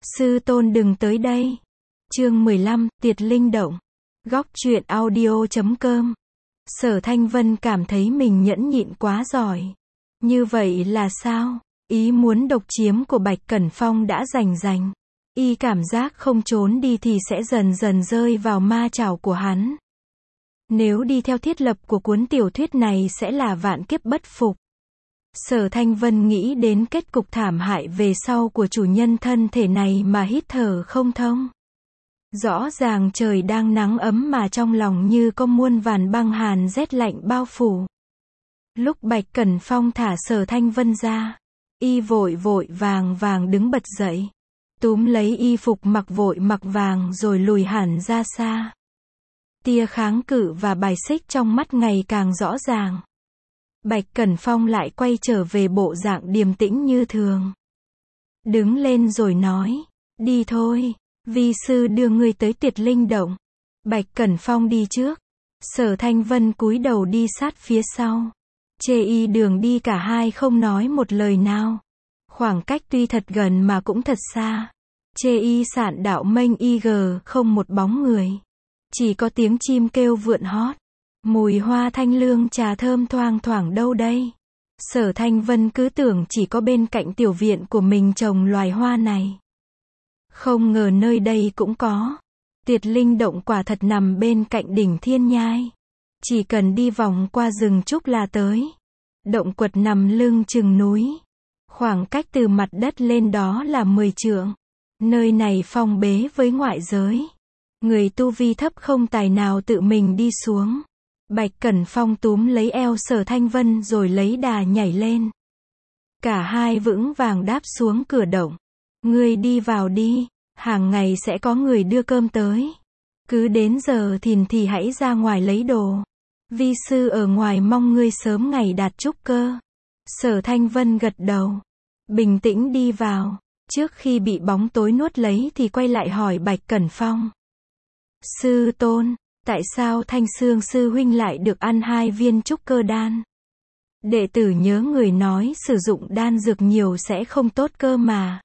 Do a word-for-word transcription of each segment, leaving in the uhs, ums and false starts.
Sư tôn đừng tới đây. Chương mười lăm, Tiệt Linh Động. Góc truyện audio chấm com. Sở Thanh Vân cảm thấy mình nhẫn nhịn quá giỏi. Như vậy là sao? Ý muốn độc chiếm của Bạch Cẩn Phong đã rành rành. Y cảm giác không trốn đi thì sẽ dần dần rơi vào ma chảo của hắn. Nếu đi theo thiết lập của cuốn tiểu thuyết này sẽ là vạn kiếp bất phục. Sở Thanh Vân nghĩ đến kết cục thảm hại về sau của chủ nhân thân thể này mà hít thở không thông. Rõ ràng trời đang nắng ấm mà trong lòng như có muôn vàn băng hàn rét lạnh bao phủ. Lúc Bạch Cẩn Phong thả Sở Thanh Vân ra, y vội vội vàng vàng đứng bật dậy, túm lấy y phục mặc vội mặc vàng rồi lùi hẳn ra xa. Tia kháng cự và bài xích trong mắt ngày càng rõ ràng. Bạch Cẩn Phong lại quay trở về bộ dạng điềm tĩnh như thường. Đứng lên rồi nói, đi thôi, vi sư đưa ngươi tới Tiệt Linh Động. Bạch Cẩn Phong đi trước, Sở Thanh Vân cúi đầu đi sát phía sau. Chê y đường đi cả hai không nói một lời nào. Khoảng cách tuy thật gần mà cũng thật xa. Chê y sạn đạo mênh y gờ không một bóng người. Chỉ có tiếng chim kêu vượn hót. Mùi hoa thanh lương trà thơm thoang thoảng đâu đây. Sở Thanh Vân cứ tưởng chỉ có bên cạnh tiểu viện của mình trồng loài hoa này. Không ngờ nơi đây cũng có. Tiệt Linh Động quả thật nằm bên cạnh đỉnh Thiên Nhai. Chỉ cần đi vòng qua rừng trúc là tới. Động quật nằm lưng chừng núi. Khoảng cách từ mặt đất lên đó là mười trượng. Nơi này phong bế với ngoại giới. Người tu vi thấp không tài nào tự mình đi xuống. Bạch Cẩn Phong túm lấy eo Sở Thanh Vân rồi lấy đà nhảy lên. Cả hai vững vàng đáp xuống cửa động. Ngươi đi vào đi, hàng ngày sẽ có người đưa cơm tới. Cứ đến giờ thìn thì hãy ra ngoài lấy đồ. Vi sư ở ngoài mong ngươi sớm ngày đạt trúc cơ. Sở Thanh Vân gật đầu. Bình tĩnh đi vào. Trước khi bị bóng tối nuốt lấy thì quay lại hỏi Bạch Cẩn Phong. Sư tôn, tại sao Thanh Xương sư huynh lại được ăn hai viên trúc cơ đan? Đệ tử nhớ người nói sử dụng đan dược nhiều sẽ không tốt cơ mà.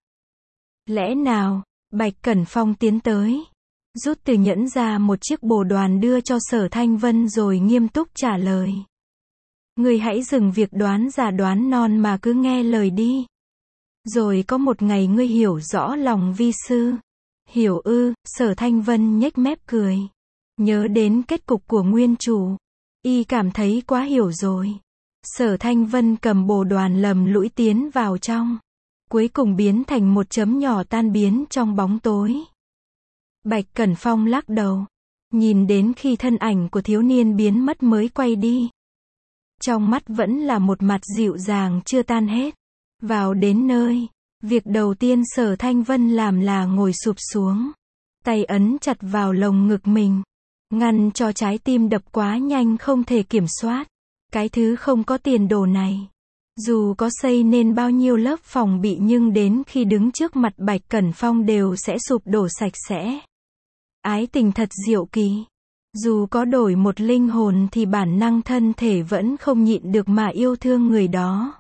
Lẽ nào? Bạch Cẩn Phong tiến tới, rút từ nhẫn ra một chiếc bồ đoàn đưa cho Sở Thanh Vân rồi nghiêm túc trả lời. Người hãy dừng việc đoán già đoán non mà cứ nghe lời đi. Rồi có một ngày ngươi hiểu rõ lòng vi sư. Hiểu ư? Sở Thanh Vân nhếch mép cười. Nhớ đến kết cục của nguyên chủ, y cảm thấy quá hiểu rồi. Sở Thanh Vân cầm bồ đoàn lầm lũi tiến vào trong. Cuối cùng biến thành một chấm nhỏ tan biến trong bóng tối. Bạch Cẩn Phong lắc đầu. Nhìn đến khi thân ảnh của thiếu niên biến mất mới quay đi. Trong mắt vẫn là một mặt dịu dàng chưa tan hết. Vào đến nơi, việc đầu tiên Sở Thanh Vân làm là ngồi sụp xuống. Tay ấn chặt vào lồng ngực mình. Ngăn cho trái tim đập quá nhanh không thể kiểm soát. Cái thứ không có tiền đồ này. Dù có xây nên bao nhiêu lớp phòng bị nhưng đến khi đứng trước mặt Bạch Cẩn Phong đều sẽ sụp đổ sạch sẽ. Ái tình thật diệu kỳ. Dù có đổi một linh hồn thì bản năng thân thể vẫn không nhịn được mà yêu thương người đó.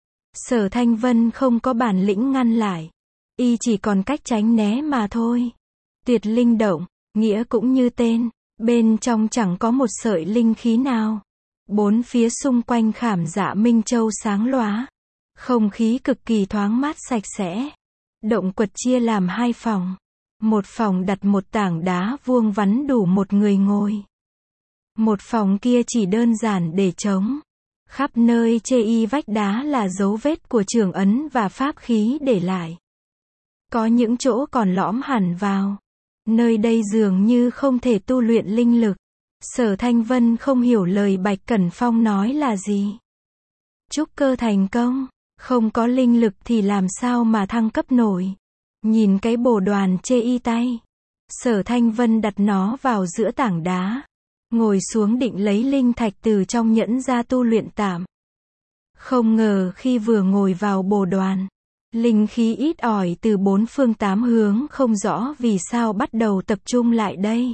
Sở Thanh Vân không có bản lĩnh ngăn lại. Y chỉ còn cách tránh né mà thôi. Tiệt Linh Động, nghĩa cũng như tên. Bên trong chẳng có một sợi linh khí nào. Bốn phía xung quanh khảm dạ minh châu sáng lóa. Không khí cực kỳ thoáng mát sạch sẽ. Động quật chia làm hai phòng. Một phòng đặt một tảng đá vuông vắn đủ một người ngồi. Một phòng kia chỉ đơn giản để trống. Khắp nơi chê y vách đá là dấu vết của trường ấn và pháp khí để lại. Có những chỗ còn lõm hẳn vào. Nơi đây dường như không thể tu luyện linh lực. Sở Thanh Vân không hiểu lời Bạch Cẩn Phong nói là gì. Trúc cơ thành công, không có linh lực thì làm sao mà thăng cấp nổi. Nhìn cái bồ đoàn chê y tay. Sở Thanh Vân đặt nó vào giữa tảng đá. Ngồi xuống định lấy linh thạch từ trong nhẫn ra tu luyện tạm. Không ngờ khi vừa ngồi vào bồ đoàn, linh khí ít ỏi từ bốn phương tám hướng không rõ vì sao bắt đầu tập trung lại đây.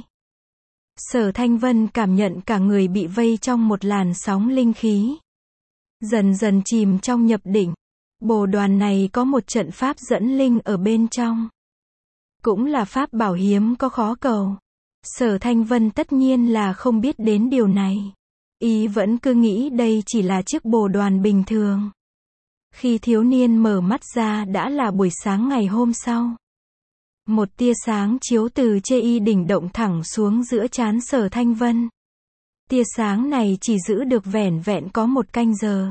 Sở Thanh Vân cảm nhận cả người bị vây trong một làn sóng linh khí. Dần dần chìm trong nhập định. Bồ đoàn này có một trận pháp dẫn linh ở bên trong. cũng là pháp bảo hiếm có khó cầu. Sở Thanh Vân tất nhiên là không biết đến điều này. Y vẫn cứ nghĩ đây chỉ là chiếc bồ đoàn bình thường. Khi thiếu niên mở mắt ra đã là buổi sáng ngày hôm sau. Một tia sáng chiếu từ chê y đỉnh động thẳng xuống giữa trán Sở Thanh Vân. Tia sáng này chỉ giữ được vẻn vẹn có một canh giờ.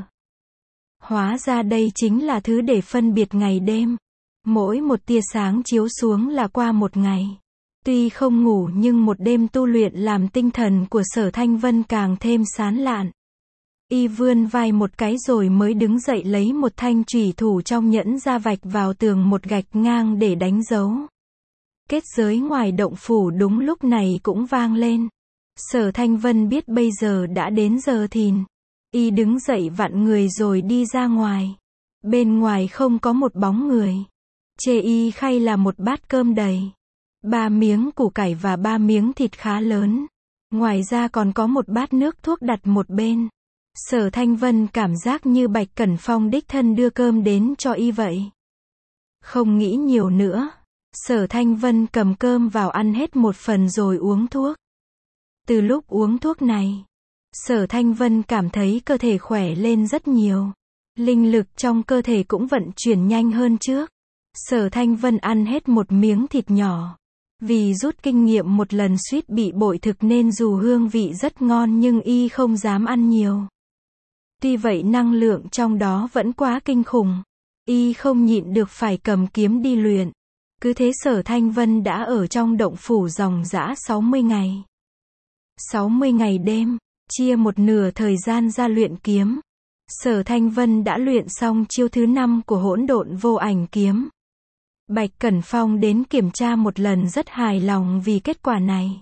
Hóa ra đây chính là thứ để phân biệt ngày đêm. Mỗi một tia sáng chiếu xuống là qua một ngày. Tuy không ngủ nhưng một đêm tu luyện làm tinh thần của Sở Thanh Vân càng thêm sáng lạn. Y vươn vai một cái rồi mới đứng dậy lấy một thanh chùy thủ trong nhẫn ra vạch vào tường một gạch ngang để đánh dấu. Kết giới ngoài động phủ đúng lúc này cũng vang lên. Sở Thanh Vân biết bây giờ đã đến giờ thìn. Y đứng dậy vặn người rồi đi ra ngoài. Bên ngoài không có một bóng người. Chê y khay là một bát cơm đầy. Ba miếng củ cải và ba miếng thịt khá lớn. Ngoài ra còn có một bát nước thuốc đặt một bên. Sở Thanh Vân cảm giác như Bạch Cẩn Phong đích thân đưa cơm đến cho y vậy. Không nghĩ nhiều nữa. Sở Thanh Vân cầm cơm vào ăn hết một phần rồi uống thuốc. Từ lúc uống thuốc này, Sở Thanh Vân cảm thấy cơ thể khỏe lên rất nhiều. Linh lực trong cơ thể cũng vận chuyển nhanh hơn trước. Sở Thanh Vân ăn hết một miếng thịt nhỏ. Vì rút kinh nghiệm một lần suýt bị bội thực nên dù hương vị rất ngon nhưng y không dám ăn nhiều. Tuy vậy năng lượng trong đó vẫn quá kinh khủng. Y không nhịn được phải cầm kiếm đi luyện. Cứ thế Sở Thanh Vân đã ở trong động phủ dòng dã sáu mươi ngày. sáu mươi ngày đêm, chia một nửa thời gian ra luyện kiếm. Sở Thanh Vân đã luyện xong chiêu thứ năm của hỗn độn vô ảnh kiếm. Bạch Cẩn Phong đến kiểm tra một lần rất hài lòng vì kết quả này.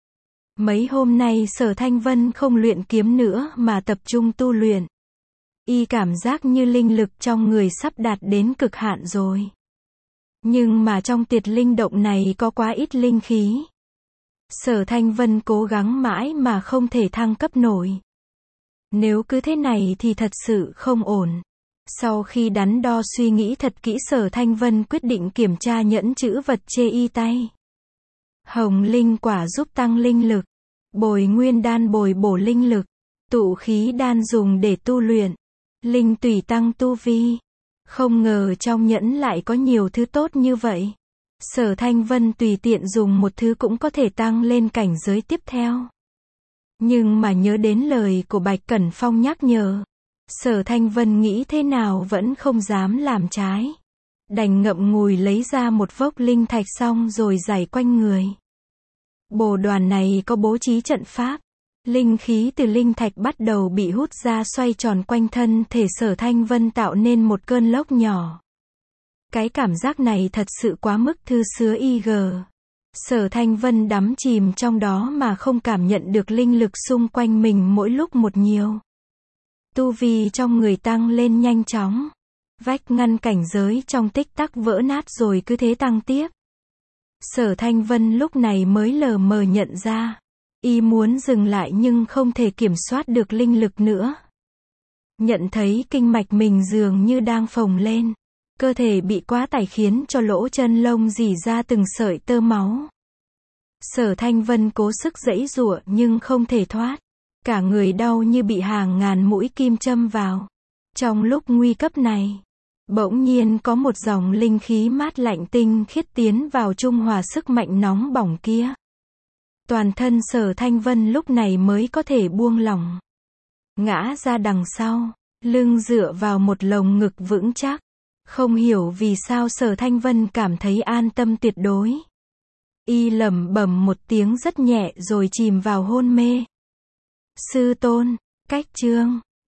Mấy hôm nay Sở Thanh Vân không luyện kiếm nữa mà tập trung tu luyện. Y cảm giác như linh lực trong người sắp đạt đến cực hạn rồi. Nhưng mà trong Tiệt Linh động này có quá ít linh khí. Sở Thanh Vân cố gắng mãi mà không thể thăng cấp nổi. Nếu cứ thế này thì thật sự không ổn. Sau khi đắn đo suy nghĩ thật kỹ Sở Thanh Vân quyết định kiểm tra nhẫn chữ vật chê y tay. Hồng linh quả giúp tăng linh lực. Bồi nguyên đan bồi bổ linh lực. Tụ khí đan dùng để tu luyện. Linh tùy tăng tu vi. Không ngờ trong nhẫn lại có nhiều thứ tốt như vậy. Sở Thanh Vân tùy tiện dùng một thứ cũng có thể tăng lên cảnh giới tiếp theo. Nhưng mà nhớ đến lời của Bạch Cẩn Phong nhắc nhở. Sở Thanh Vân nghĩ thế nào vẫn không dám làm trái. Đành ngậm ngùi lấy ra một vốc linh thạch xong rồi giải quanh người. Bồ đoàn này có bố trí trận pháp. Linh khí từ linh thạch bắt đầu bị hút ra xoay tròn quanh thân thể Sở Thanh Vân tạo nên một cơn lốc nhỏ. Cái cảm giác này thật sự quá mức thư sứa y gờ. Sở Thanh Vân đắm chìm trong đó mà không cảm nhận được linh lực xung quanh mình mỗi lúc một nhiều. Tu vi trong người tăng lên nhanh chóng. Vách ngăn cảnh giới trong tích tắc vỡ nát rồi cứ thế tăng tiếp. Sở Thanh Vân lúc này mới lờ mờ nhận ra. Y muốn dừng lại nhưng không thể kiểm soát được linh lực nữa. Nhận thấy kinh mạch mình dường như đang phồng lên. Cơ thể bị quá tải khiến cho lỗ chân lông rỉ ra từng sợi tơ máu. Sở Thanh Vân cố sức giãy giụa nhưng không thể thoát. Cả người đau như bị hàng ngàn mũi kim châm vào. Trong lúc nguy cấp này, bỗng nhiên có một dòng linh khí mát lạnh tinh khiết tiến vào trung hòa sức mạnh nóng bỏng kia. Toàn thân Sở Thanh Vân lúc này mới có thể buông lỏng. Ngã ra đằng sau, lưng dựa vào một lồng ngực vững chắc. Không hiểu vì sao Sở Thanh Vân cảm thấy an tâm tuyệt đối. Y lẩm bẩm một tiếng rất nhẹ rồi chìm vào hôn mê. Sư tôn, cách chương